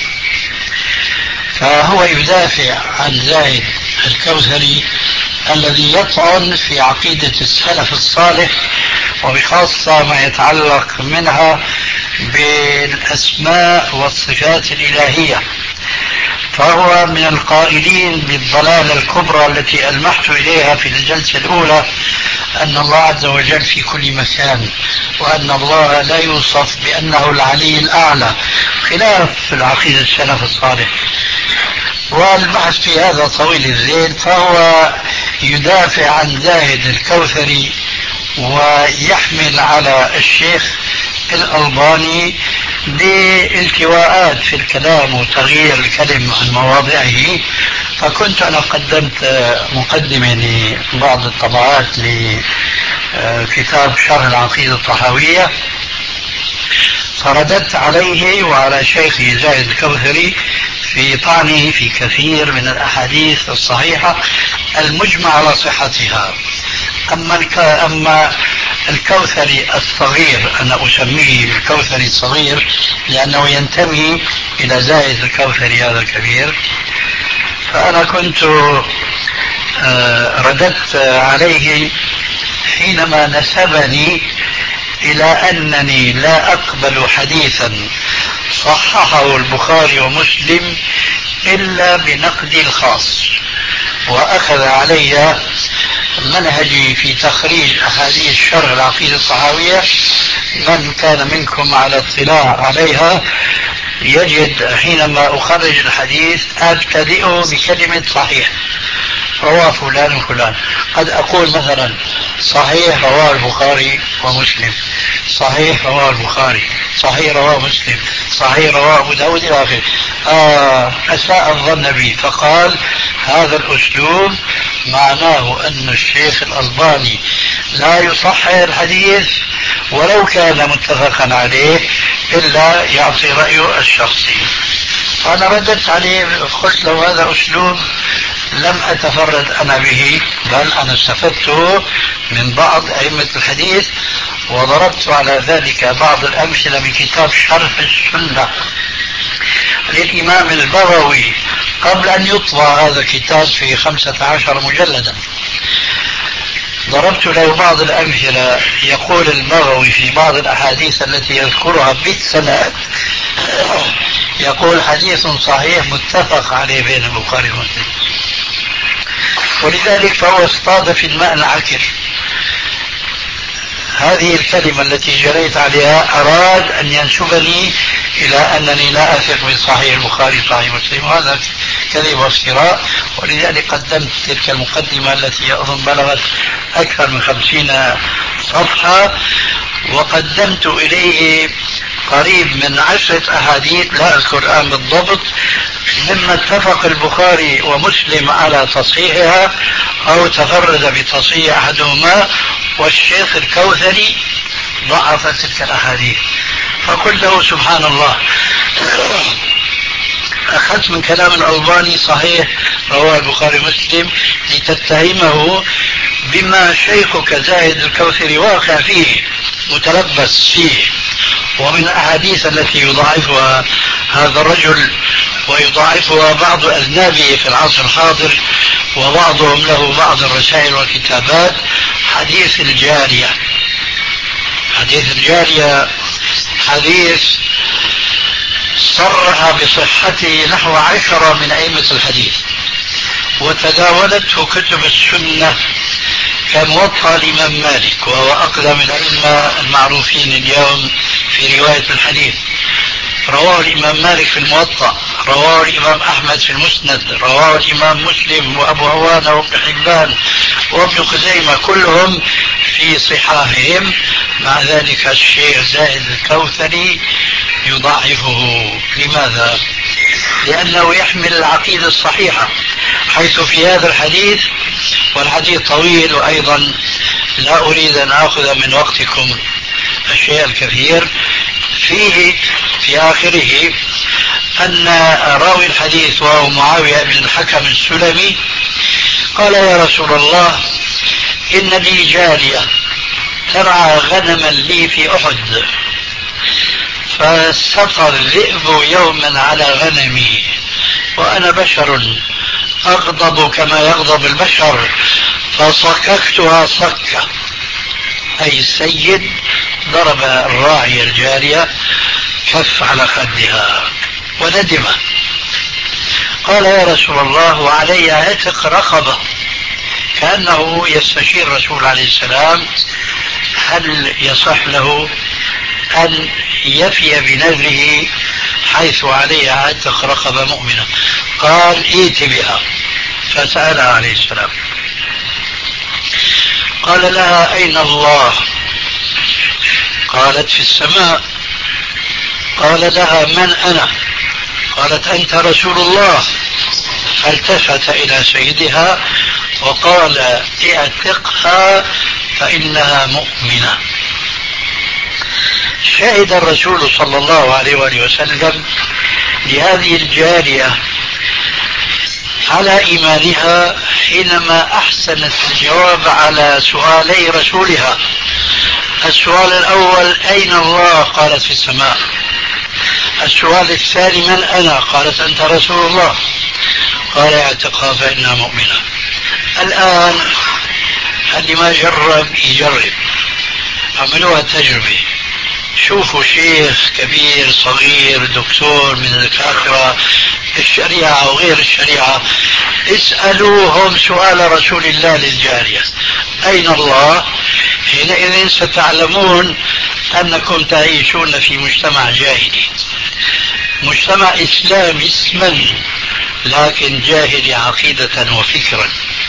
فهو يدافع عن زاهد الكوثري الذي يطعن في عقيدة السلف الصالح، وبخاصة ما يتعلق منها بالأسماء والصفات الإلهية، فهو من القائلين بالضلالة الكبرى التي ألمحت إليها في الجلسة الأولى، أن الله عز وجل في كل مكان، وأن الله لا يوصف بأنه العلي الأعلى، خلاف العقيدة السلف الصالح. والبحث في هذا طويل الذيل، فهو يدافع عن زاهد الكوثري ويحمل على الشيخ الألباني بالتواءات في الكلام وتغيير الكلم عن مواضعه. فكنت أنا قدمت مقدمة لبعض الطبعات لكتاب شرح العقيدة الطحاوية، فرددت عليه وعلى شيخي زاهد الكوثري في طعنه في كثير من الأحاديث الصحيحة المجمع على صحتها. أما أما الكوثري الصغير، أنا أسميه الكوثري الصغير لأنه ينتمي إلى زاهد الكوثري هذا الكبير، فأنا كنت رددت عليه حينما نسبني إلى أنني لا أقبل حديثا صححه البخاري ومسلم إلا بنقدي الخاص، وأخذ علي منهجي في تخريج أحاديث شرح العقيدة الطحاوية. من كان منكم على اطلاع عليها يجد حينما أخرج الحديث أبتدئه بكلمة صحيح رواه فلان وفلان. قد أقول مثلا صحيح رواه البخاري ومسلم، صحيح رواه البخاري، صحيح رواه مسلم، صحيح رواه أبو داود إلى آخره. آه أساء الظن بي، فقال هذا الأسلوب معناه أن الشيخ الألباني لا يصحح الحديث ولو كان متفقا عليه إلا يعطي رأيه الشخصي. فأنا رددت عليه قلت له هذا أسلوب لم أتفرد أنا به، بل أنا استفدته من بعض أئمة الحديث، وضربت على ذلك بعض الأمثلة من كتاب شرح السنة للإمام البغوي قبل أن يطبع هذا الكتاب في خمسة عشر مجلدا. ضربت له بعض الأمثلة. يقول البغوي في بعض الأحاديث التي يذكرها بالسند، يقول حديث صحيح متفق عليه بين البخاري ومسلم، ولذلك فهو اصطاد في الماء العكر. هذه الكلمة التي جريت عليها أراد أن ينسبني إلى أنني لا أثق بصحيح البخاري صحيح مسلم، وهذا كذب وافتراء. ولذلك قدمت تلك المقدمة التي أظن بلغت أكثر من خمسين صفحة، وقدمت إليه قريب من عشرة أحاديث لا أذكر الآن بالضبط مما اتفق البخاري ومسلم على تصحيحها أو تفرد بتصحيح أحدهما، والشيخ الكوثري ضعف تلك الأحاديث. فقلت له سبحان الله، أخذت من كلام الألباني صحيح رواه البخاري مسلم لتتهمه بما شيخك زاهد الكوثري واقع فيه متلبس فيه، ومن الأحاديث التي يضاعفها هذا الرجل ويضاعفها بعض أذنابه في العصر الحاضر، وبعضهم له بعض الرسائل والكتابات، حديث الجارية. حديث الجارية حديث صرح بصحته نحو عشرة من أئمة الحديث، وتداولته كتب السنة كموطأ الإمام مالك، وهو أقدم الأئمة المعروفين اليوم في رواية الحديث. رواه الإمام مالك في الموطأ، رواه الإمام أحمد في المسند، رواه الإمام مسلم وأبو عوانة وابن حبان وابن خزيمة كلهم في صحاحهم. مع ذلك الشيخ زاهد الكوثري يضاعفه. لماذا؟ لأنه يحمل العقيدة الصحيحة، حيث في هذا الحديث، والحديث طويل وأيضا لا أريد أن أخذ من وقتكم الشيء الكثير فيه، في آخره أن راوي الحديث وهو معاوية بن الحكم السلمي قال يا رسول الله إن لي جارية ترعى غنما لي في أحد، فسقى الذئب يوما على غنمي وأنا بشر أغضب كما يغضب البشر، فصككتها صكة. أي السيد ضرب الراعي الجارية فف على خدها وندم. قال يا رسول الله وعلي عتق رقبة، كأنه يستشير الرسول عليه السلام هل يصح له أن يفي بنذره حيث عليه عتق رقبة مؤمنة. قال ائت بها، فسألها عليه السلام قال لها أين الله؟ قالت في السماء. قال لها من أنا؟ قالت أنت رسول الله. فالتفت إلى سيدها وقال اعتقها فإنها مؤمنة. شهد الرسول صلى الله عليه وآله وسلم لهذه الجارية على إيمانها حينما أحسنت الجواب على سؤالي رسولها. السؤال الأول أين الله؟ قالت في السماء. السؤال الثاني من أنا؟ قالت أنت رسول الله. قال اعتقها فإنها مؤمنة. الآن اللي ما جرب يجرب، عملوها تجربة، شوفوا شيخ كبير صغير دكتور من الدكاترة الشريعة وغير الشريعة، اسألوهم سؤال رسول الله للجارية أين الله؟ حينئذ ستعلمون أنكم تعيشون في مجتمع جاهلي، مجتمع إسلامي اسما لكن جاهلي عقيدة وفكرا.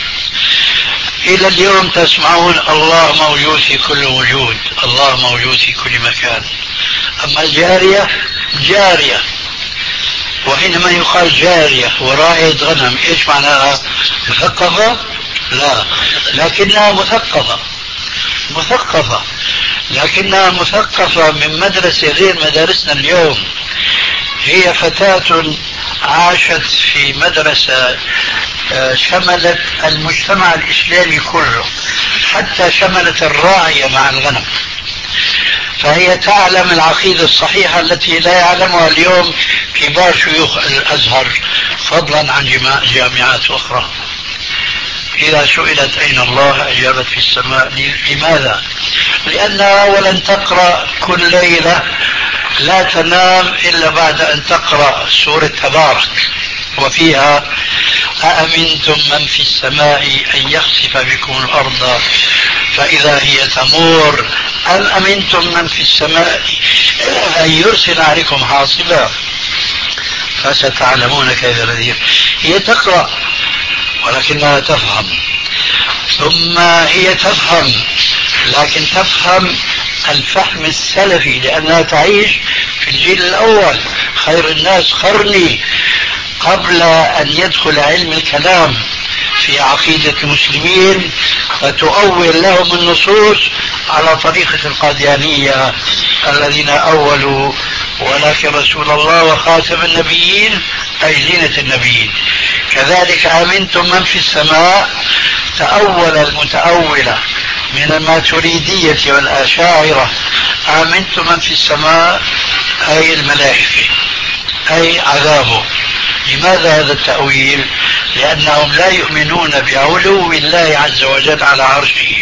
إلى اليوم تسمعون الله موجود في كل وجود، الله موجود في كل مكان. أما الجارية جارية، وحينما يقال جارية وراعية غنم إيش معناها؟ مثقفة؟ لا، لكنها مثقفة مثقفة لكنها مثقفة من مدرسة غير مدارسنا اليوم. هي فتاة عاشت في مدرسة شملت المجتمع الإسلامي كله، حتى شملت الراعية مع الغنم، فهي تعلم العقيدة الصحيحة التي لا يعلمها اليوم كبار شيوخ الأزهر فضلا عن جامعات أخرى. إذا سئلت أين الله أجابت في السماء. لماذا؟ لأنها أولا تقرأ كل ليلة، لا تنام إلا بعد أن تقرأ سورة تبارك، وفيها أأمنتم من في السماء أن يخسف بكم الأرض فإذا هي تمور أم أمنتم من في السماء أن يرسل عليكم حاصبا فستعلمون كيف نذير. هي تقرأ ولكنها تفهم، ثم هي تفهم لكن تفهم الفهم السلفي لأنها تعيش في الجيل الأول، خير الناس قرني، قبل أن يدخل علم الكلام في عقيدة المسلمين فتؤول لهم النصوص على طريقة القاديانية الذين أولوا ولكن رسول الله وخاتم النبيين أي زينة النبيين. كذلك أمنتم من في السماء تأول المتأولة من الماتريدية والأشاعرة، أمنتم من في السماء أي الملائكة أي عذابه. لماذا هذا التأويل؟ لأنهم لا يؤمنون بعلو الله عز وجل على عرشه.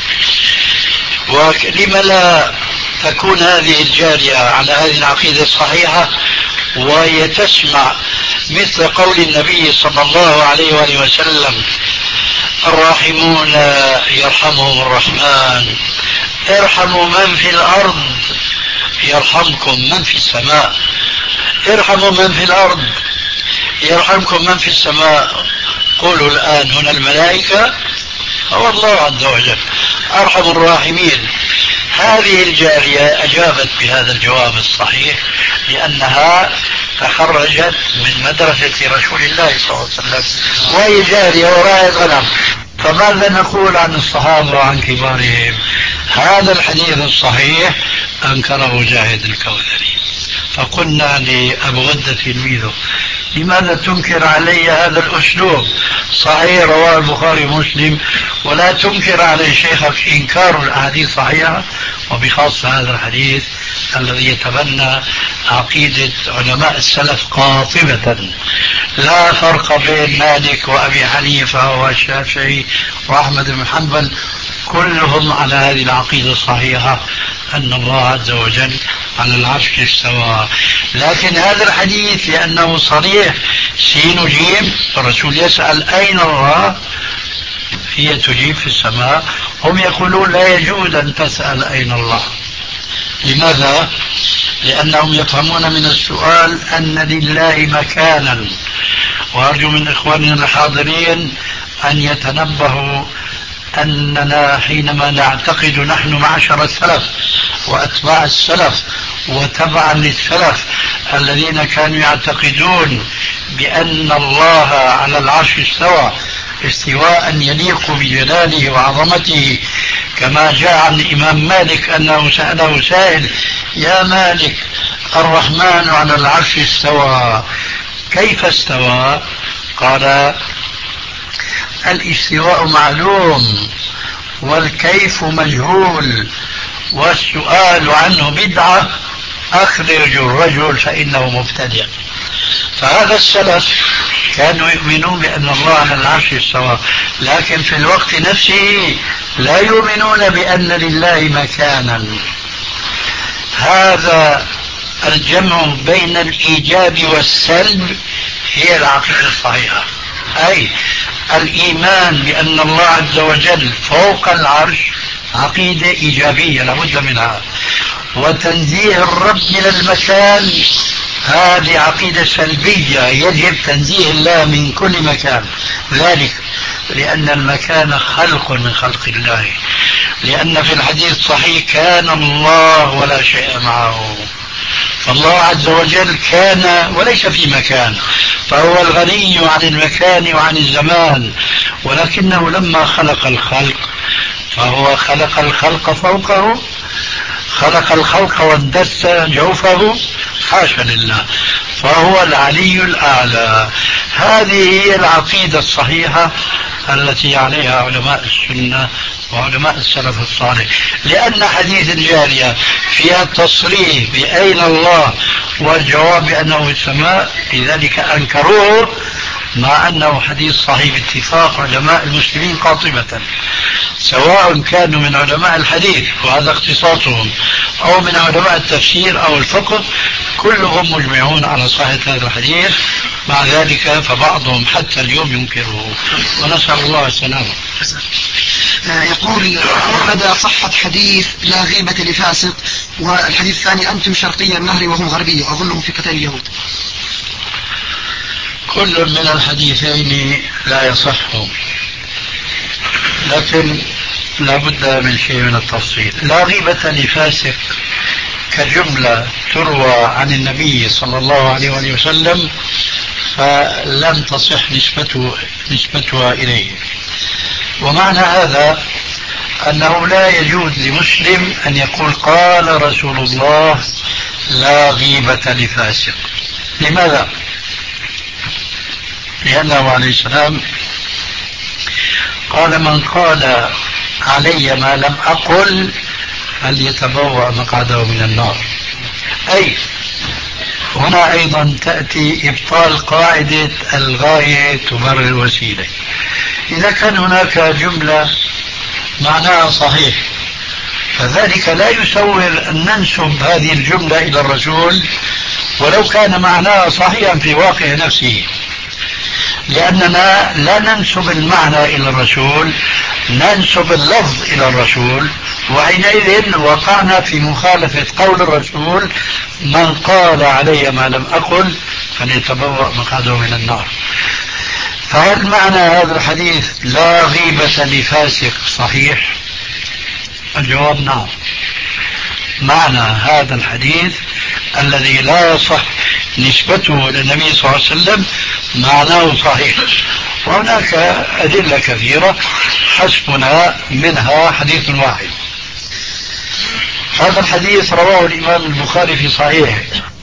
ولم لا تكون هذه الجارية على هذه العقيدة الصحيحة وهي تسمع مثل قول النبي صلى الله عليه وآله وسلم الراحمون يرحمهم الرحمن ارحموا من في الأرض يرحمكم من في السماء. ارحموا من في الأرض يرحمكم من في السماء. قولوا الآن هنا الملائكة هو الله عز وجل أرحم الراحمين. هذه الجارية أجابت بهذا الجواب الصحيح لأنها تخرجت من مدرسة رسول الله صلى الله عليه وسلم وهي جارية وراء الغنم. فماذا نقول عن الصحابة وعن كبارهم؟ هذا الحديث الصحيح أنكره جاهد الكوثري. فقلنا لأبو غدة تلميذه لماذا تنكر علي هذا الأسلوب؟ صحيح رواه البخاري ومسلم، ولا تنكر علي شيخك إنكار الأحاديث صحيحة، وبخاصة هذا الحديث الذي يتبنى عقيدة علماء السلف قاطبة. لا فرق بين مالك وأبي حنيفة والشافعي وأحمد بن حنبل، كلهم على هذه العقيدة الصحيحة أن الله عز وجل على العرش استوى. لكن هذا الحديث لأنه صريح سين جيم، الرسول يسأل أين الله، هي تجيب في السماء. هم يقولون لا يجوز أن تسأل أين الله. لماذا؟ لأنهم يفهمون من السؤال أن لله مكانا. وأرجو من إخواننا الحاضرين أن يتنبهوا أننا حينما نعتقد نحن معشر السلف وأتباع السلف وتبعا للسلف الذين كانوا يعتقدون بأن الله على العرش استوى استواء يليق بجلاله وعظمته، كما جاء عن الإمام مالك أنه سأله سائل: يا مالك، الرحمن على العرش استوى، كيف استوى؟ قال: الاستواء معلوم والكيف مجهول والسؤال عنه بدعة، أخرج الرجل فإنه مبتدع. فهذا السلف كانوا يؤمنون بأن الله على العرش استوى، لكن في الوقت نفسه لا يؤمنون بأن لله مكانا. هذا الجمع بين الإيجاب والسلب هي العقيدة الصحيحة، أي الإيمان بأن الله عز وجل فوق العرش عقيدة إيجابية لابد منها، وتنزيه الرب من المكان هذه عقيدة سلبية، يجب تنزيه الله من كل مكان. ذلك لأن المكان خلق من خلق الله، لأن في الحديث الصحيح كان الله ولا شيء معه، فالله عز وجل كان وليس في مكان، فهو الغني عن المكان وعن الزمان. ولكنه لما خلق الخلق فهو خلق الخلق فوقه، خلق الخلق واندس جوفه، حاشا لله، فهو العلي الأعلى. هذه هي العقيدة الصحيحة التي عليها علماء السنة وعلماء السلف الصالح. لأن حديث الجارية فيها التصريح بأين الله والجواب بأنه السماء، لذلك أنكروه، مع أنه حديث صحيح باتفاق علماء المسلمين قاطبة، سواء كانوا من علماء الحديث وهذا اختصاصهم أو من علماء التفسير أو الفقه، كلهم مجمعون على صحة هذا الحديث. مع ذلك فبعضهم حتى اليوم ينكره، ونسأل الله السلامة. يقول: مدى صحة حديث لا غيبة لفاسق، والحديث الثاني أنتم شرقي النهر وهم غربي وأظنهم في قتال اليهود؟ كل من الحديثين لا يصح، لكن لا بد من شيء من التفصيل. لا غيبة لفاسق كجملة تروى عن النبي صلى الله عليه وآله وسلم فلم تصح نسبته نسبتها إليه. ومعنى هذا أنه لا يجوز لمسلم أن يقول قال رسول الله لا غيبة لفاسق. لماذا؟ لأنه عليه السلام قال: من قال علي ما لم أقل فليتبوأ مقعده من النار. أي هنا أيضا تأتي إبطال قاعدة الغاية تبرر الوسيلة. إذا كان هناك جملة معناها صحيح فذلك لا يسوغ أن ننسب هذه الجملة إلى الرسول ولو كان معناها صحيحا في واقع نفسه، لأننا لا ننسب المعنى إلى الرسول، ننسب اللفظ إلى الرسول، وحينئذ وقعنا في مخالفة قول الرسول: من قال علي ما لم أقل فليتبوأ مقعده من النار. فهل معنى هذا الحديث لا غيبة لفاسق صحيح؟ الجواب نعم. معنى هذا الحديث الذي لا يصح نسبته للنبي صلى الله عليه وسلم معناه صحيح، وهناك أدلة كثيرة حسبنا منها حديث واحد. هذا الحديث رواه الإمام البخاري في صحيحه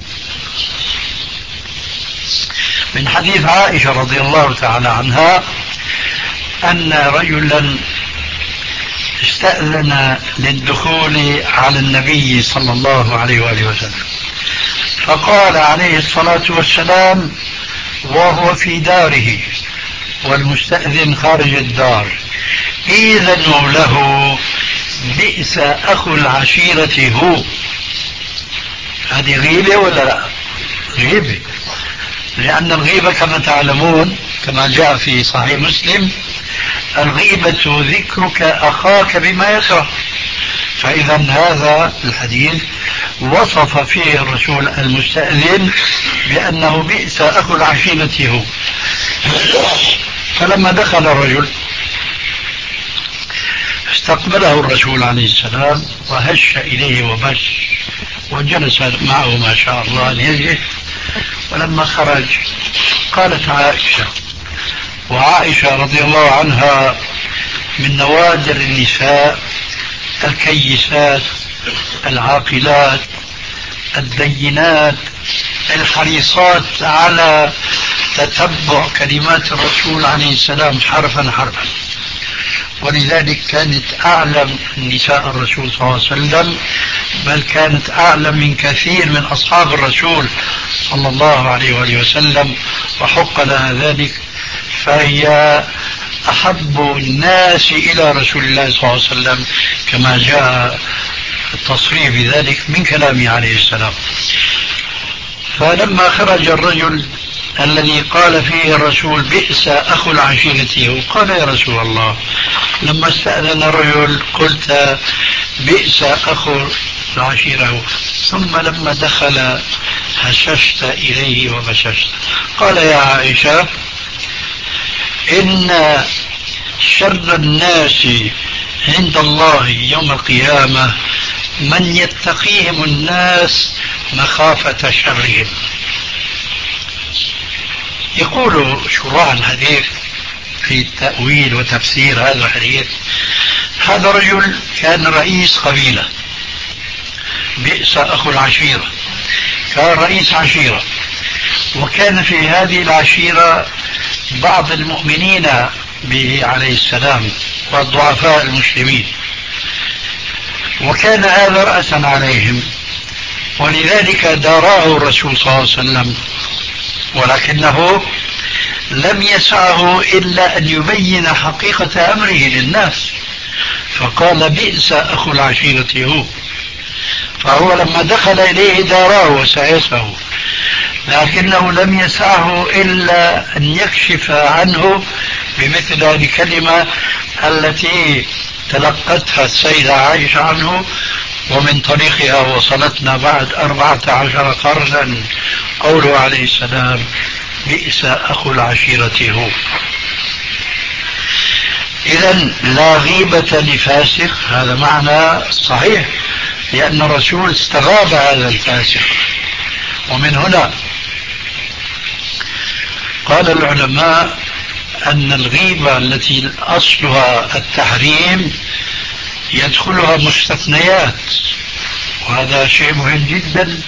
من حديث عائشة رضي الله تعالى عنها أن رجلا استأذن للدخول على النبي صلى الله عليه وآله وسلم، فقال عليه الصلاة والسلام وهو في داره والمستأذن خارج الدار: إذنوا له بئس أخو العشيرة هو. هذه غيبة ولا لا؟ غيبة، لأن الغيبة كما تعلمون كما جاء في صحيح مسلم الغيبة ذكرك أخاك بما يكره. فإذا هذا الحديث وصف فيه الرسول المستأذن بأنه بئس أخو العشيرة هو. فلما دخل الرجل استقبله الرسول عليه السلام وهش إليه وبش وجلس معه ما شاء الله أن يجلس. ولما خرج قالت عائشة، وعائشة رضي الله عنها من نوادر النساء الكيسات العاقلات الدينات الحريصات على تتبع كلمات الرسول عليه السلام حرفا حرفا، ولذلك كانت أعلم نساء الرسول صلى الله عليه وسلم، بل كانت أعلم من كثير من أصحاب الرسول صلى الله عليه وآله وسلم، وحق لها ذلك. فهي أحب الناس إلى رسول الله صلى الله عليه وسلم كما جاء التصريح بذلك من كلامه عليه السلام. فلما خرج الرجل الذي قال فيه الرسول بئس أخو العشيرة، قال يا رسول الله لما استأذن الرجل قلت بئس أخو العشيرة، ثم لما دخل هششت إليه وبششت. قال يا عائشة إن شر الناس عند الله يوم القيامة من يتقيهم الناس مخافة شرهم. يقول شراح الحديث في تأويل وتفسير هذا الحديث هذا رجل كان رئيس قبيلة، بئس أخو العشيرة، كان رئيس عشيرة، وكان في هذه العشيرة بعض المؤمنين به عليه السلام والضعفاء المسلمين، وكان هذا رأسا عليهم، ولذلك داراه الرسول صلى الله عليه وسلم، ولكنه لم يسعه إلا أن يبين حقيقة أمره للناس، فقال بئس أخو العشيرة هو. فهو لما دخل إليه داراه وسعسه، لكنه لم يسعه إلا أن يكشف عنه بمثل هذه الكلمة التي تلقتها السيدة عائشة عنه، ومن طريقها وصلتنا بعد أربعة عشر قرنا قوله عليه السلام بئس أخو العشيرة هو. إذن لا غيبة لفاسق، هذا معنى صحيح، لأن الرسول استغاب هذا الفاسق. ومن هنا قال العلماء أن الغيبة التي أصلها التحريم يدخلها مستثنيات، وهذا شيء مهم جدا.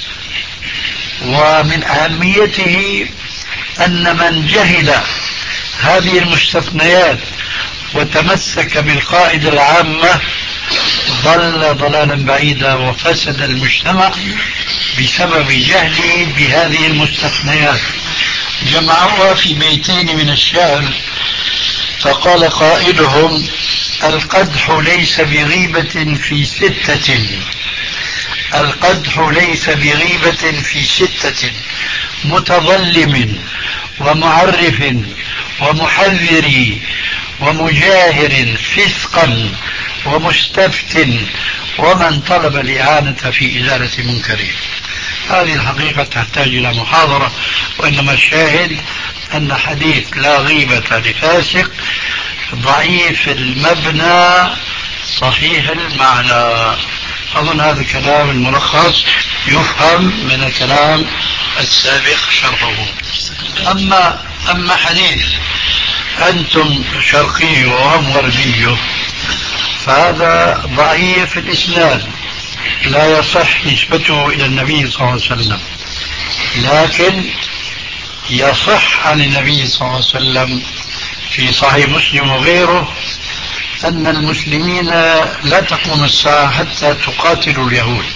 ومن أهميته أن من جهل هذه المستثنيات وتمسك بالقاعدة العامة ضل ضلالا بعيدا وفسد المجتمع بسبب جهله بهذه المستثنيات. جمعوها في بيتين من الشعر فقال قائلهم القدح ليس بغيبة في ستة، القدح ليس بغيبة في ستة، متظلم ومعرف ومحذر ومجاهر فسقا ومستفت ومن طلب الإعانة في إزالة منكره. هذه الحقيقة تحتاج إلى محاضرة، وإنما الشاهد أن حديث لا غيبة لفاسق ضعيف المبنى صحيح المعنى. أظن هذا الكلام الملخص يفهم من الكلام السابق شرحه. أما أما حديث أنتم شرقي وهم غربي فهذا ضعيف الإسناد، لا يصح نسبته إلى النبي صلى الله عليه وسلم، لكن يصح عن النبي صلى الله عليه وسلم في صحيح مسلم وغيره أن المسلمين لا تقوم الساعة حتى تقاتلوا اليهود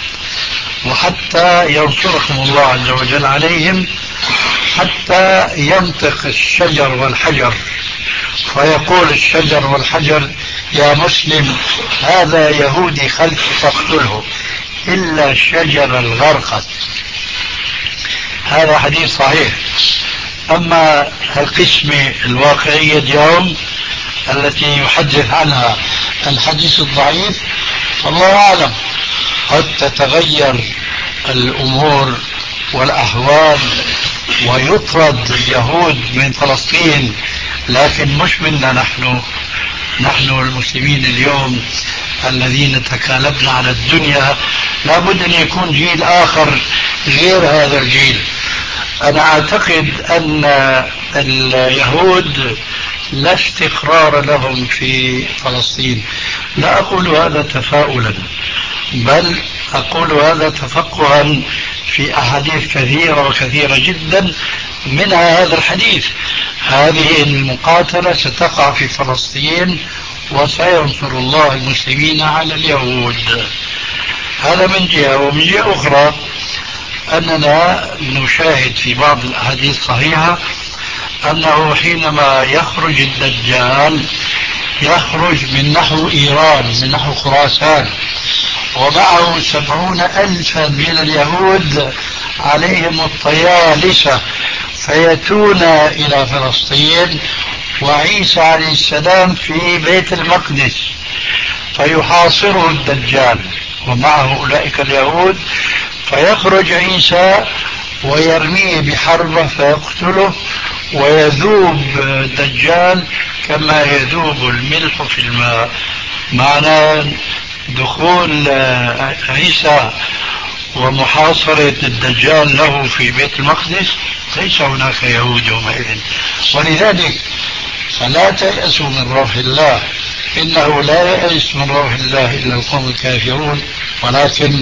وحتى ينصركم الله عز وجل عليهم، حتى ينطق الشجر والحجر فيقول الشجر والحجر يا مسلم هذا يهودي خلف فاقتله إلا الشجرة الغرقت. هذا حديث صحيح. أما القسمة الواقعية اليوم التي يحدث عنها الحديث الضعيف فالله أعلم، قد تتغير الأمور والأحوال ويطرد اليهود من فلسطين، لكن مش منا نحن نحن المسلمين اليوم الذين تكالبنا على الدنيا. لابد أن يكون جيل آخر غير هذا الجيل. أنا أعتقد أن اليهود لا استقرار لهم في فلسطين. لا أقول هذا تفاؤلا، بل أقول هذا تفقها في أحاديث كثيرة وكثيرة جدا، منها هذا الحديث. هذه المقاتلة ستقع في فلسطين وسينصر الله المسلمين على اليهود. هذا من جهة. ومن جهة أخرى أننا نشاهد في بعض الأحاديث الصحيحة أنه حينما يخرج الدجال يخرج من نحو إيران، من نحو خراسان، ومعه سبعون ألفا من اليهود عليهم الطيالسة، فيأتون إلى فلسطين وعيسى عليه السلام في بيت المقدس، فيحاصره الدجال ومعه أولئك اليهود، فيخرج عيسى ويرميه بحربة فيقتله، ويذوب الدجال كما يذوب الملح في الماء. معنى دخول عيسى ومحاصرة الدجال له في بيت المقدس ليس هناك يهود يومئذ. ولذلك فلا تيأسوا من روح الله، إنه لا يأس من روح الله إلا القوم الكافرون، ولكن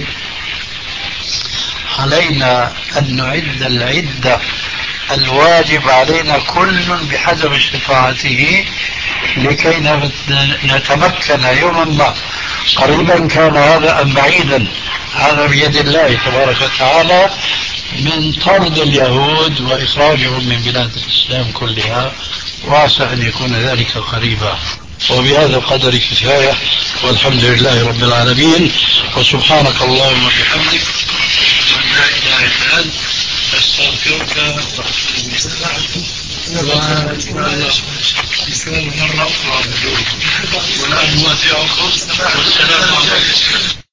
علينا أن نعد العدة الواجب علينا كل بحسب استطاعته لكي نتمكن يوما ما، قريبا كان هذا أم بعيدا، هذا بيد الله تبارك وتعالى، من طرد اليهود وإخراجهم من بلاد الإسلام كلها، وعسى أن يكون ذلك قريبا. وبهذا القدر كفاية، والحمد لله رب العالمين، وسبحانك اللهم وبحمدك لا إله إلا أنت أستغفرك وأتوب إليك. مرة أخرى والآن نودعكم والسلام عليكم.